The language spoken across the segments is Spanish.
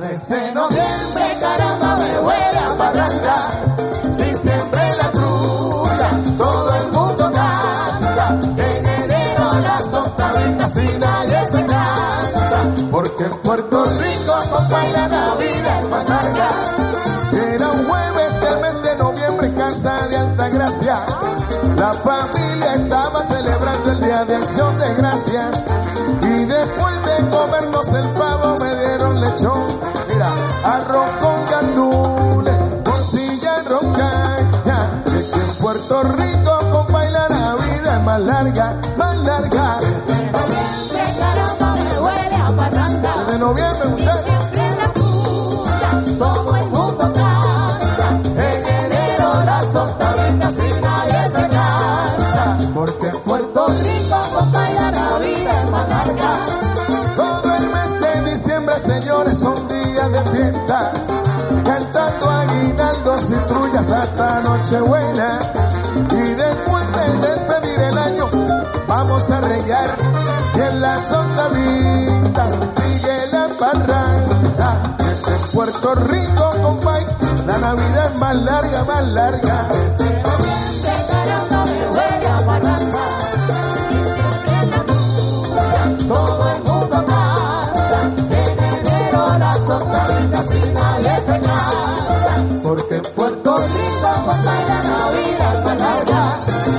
mes de noviembre, caramba, me huele a parranda. Diciembre la trulla, todo el mundo canta. En enero las octavitas y nadie se cansa. Porque en Puerto Rico, compa, y la Navidad es más larga. Era un jueves del mes de noviembre en casa de Altagracia. La familia estaba celebrando el Día de Acción de Gracias. Y después de comernos el pavo me dieron lechón. Mira, arroz con gandules, morcilla en rocaña. Es que en Puerto Rico, compa, y la Navidad es más larga, más larga. Desde noviembre, caramba, me huele a parranda. Desde noviembre, usted. Siempre en la tuya, todo el mundo canta. En enero las octavitas y nadie se cansa. Porque en Puerto Rico, compa, y la Navidad es más larga. todo el mes de diciembre, señores, son días de fiesta. Cantando aguinaldos y trullas hasta Nochebuena. Y después de despedir el año, vamos a rellar. Y en las octavitas sigue la parranda. En Puerto Rico, compay, la Navidad es más larga, más larga. Desde noviembre, caramba, me huele a parranda. Siempre en la tuya, todo el mundo canta. En enero las octavitas y nadie se cansa. Porque en Puerto Puerto Rico, compa, y la Navidad es más larga.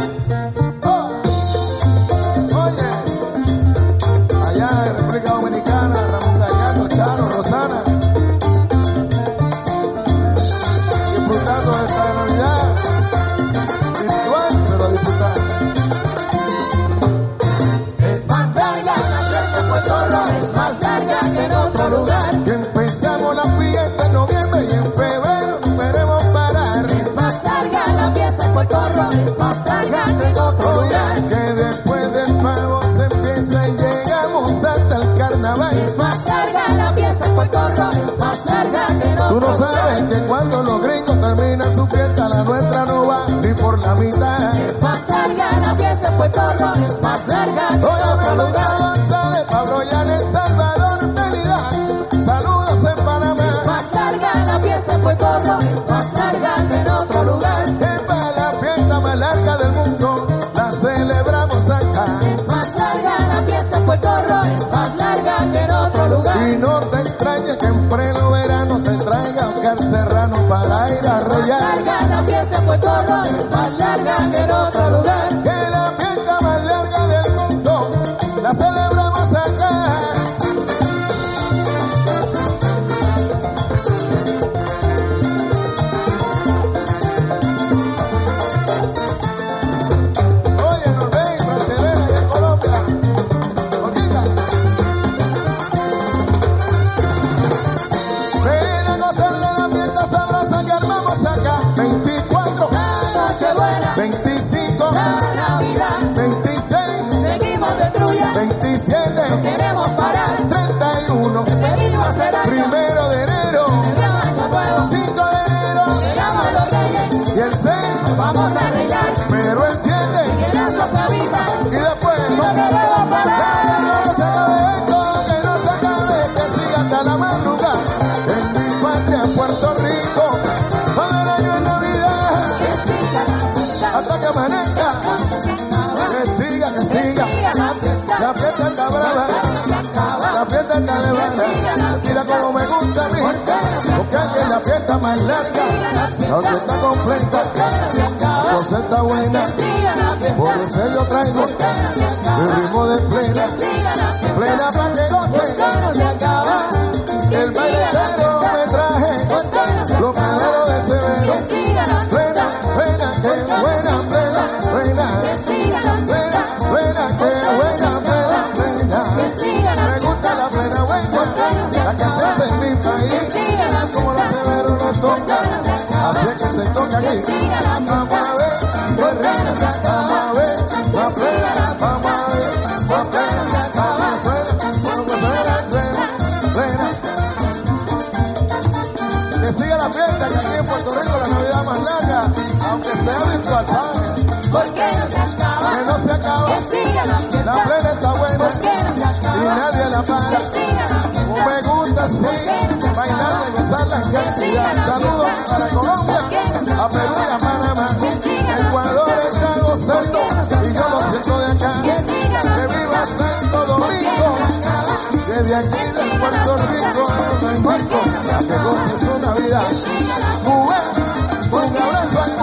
Oye, allá en República Dominicana, Ramón Gallardo, Charo, Rosana, disfrutando de esta Navidad virtual, pero a disfrutar. Es más larga la fiesta en Puerto Rico, es más larga que en otro lugar. Que empezamos la fiesta en noviembre y en febrero no queremos parar. Es más larga la fiesta en Puerto Rico, es más larga que en otro Oye, lugar. que después del pavo se empieza y llegamos hasta el carnaval. Es más larga la fiesta en Puerto Rico, es más larga que en Tú otro no sabes lugar. que cuando los gringos terminan su fiesta, la nuestra no va ni por la mitad. Es más larga la fiesta en Puerto Rico, es más larga que en Oye, otro Lucha lugar. González, Pablo Llanes, Salvador, Melidad, saludos en Es Panamá. más larga la fiesta en Puerto Rico, es más larga que en otro lugar. Es para la fiesta más larga del mundo, la celebramos acá. Es más larga la fiesta en Puerto Rico, es más larga que en otro lugar. Y no te extrañes que en pleno verano te traiga Oscar Serrano para ir a Es más rellar. larga la fiesta en Puerto Rico, es más larga que en otro lugar. Que la fiesta más larga del mundo, la celebramos acá. Oye, Norbey, Brasilera y en Colombia. Olvida. Ven a gozar de la fiesta sabrosa que armamos acá. 24, La Nochebuena, 25, la Navidad, 26, seguimos de trulla, 27, queremos parar, 31, venimos a hacer año, 1 de enero, celebramos año nuevo, 5 de enero llegamos los reyes, y el 6, vamos a arreglar, pero el 7 que las octavitas, y después. no queremos parar. Que no se acabe esto, que no se acabe, que siga hasta la madrugada. En mi patria, Puerto Rico, todo el año en Navidad, Que siga la fiesta, hasta que amanezca, que siga, que siga. siga la fiesta, La fiesta está brava, se acaba, la fiesta está de banda. Mira cómo me gusta a mí, porque aquí es la fiesta más larga, la fiesta está completa, se acaba, la cosa está buena. siga la fiesta, Por eso yo traigo se acaba, mi ritmo de plena, siga la fiesta, plena para que goce. no se acaba, El bailetero me traje, los peleros de severo. que siga la Plena, plena, qué buena, plena, plena. Plena, plena, qué buena, plena, plena. Me gusta la plena buena, la que se hace en mi país. Como la severo nos toca, así es que te toca aquí. Vamos a ver, qué rica, vamos a ver, más plena, vamos a ver, más plena. Vamos suena, plena. Que siga la fiesta, que aquí en Puerto Rico la Navidad más larga, aunque sea virtual, ¿sabes? Que no se acaba, la plena está buena y nadie la para. Como me gusta así, bailar. en Puerto Rico no hay muerto que goce su Navidad. Un abrazo al